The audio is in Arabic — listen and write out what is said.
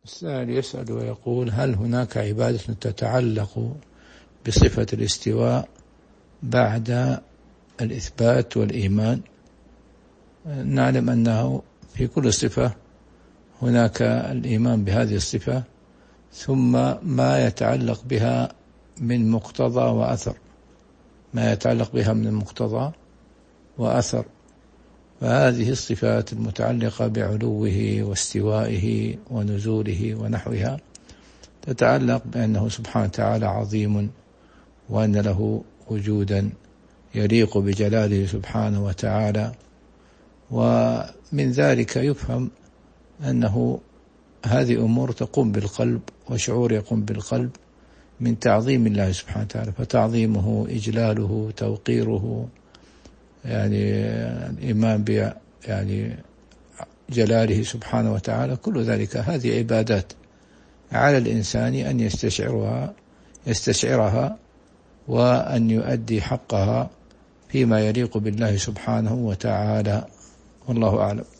السائل يسأل ويقول: هل هناك عبادة تتعلق بصفة الاستواء بعد الإثبات والإيمان؟ نعلم أنه في كل صفة هناك الإيمان بهذه الصفة، ثم ما يتعلق بها من مقتضى وأثر، ما يتعلق بها من مقتضى وأثر. فهذه الصفات المتعلقة بعلوه واستوائه ونزوله ونحوها تتعلق بأنه سبحانه وتعالى عظيم، وأن له وجودا يليق بجلاله سبحانه وتعالى. ومن ذلك يفهم أنه هذه أمور تقوم بالقلب، وشعور يقوم بالقلب من تعظيم الله سبحانه وتعالى، فتعظيمه، إجلاله، توقيره، الإيمان جلاله سبحانه وتعالى، كل ذلك هذه عبادات على الإنسان أن يستشعرها وأن يؤدي حقها فيما يليق بالله سبحانه وتعالى، والله أعلم.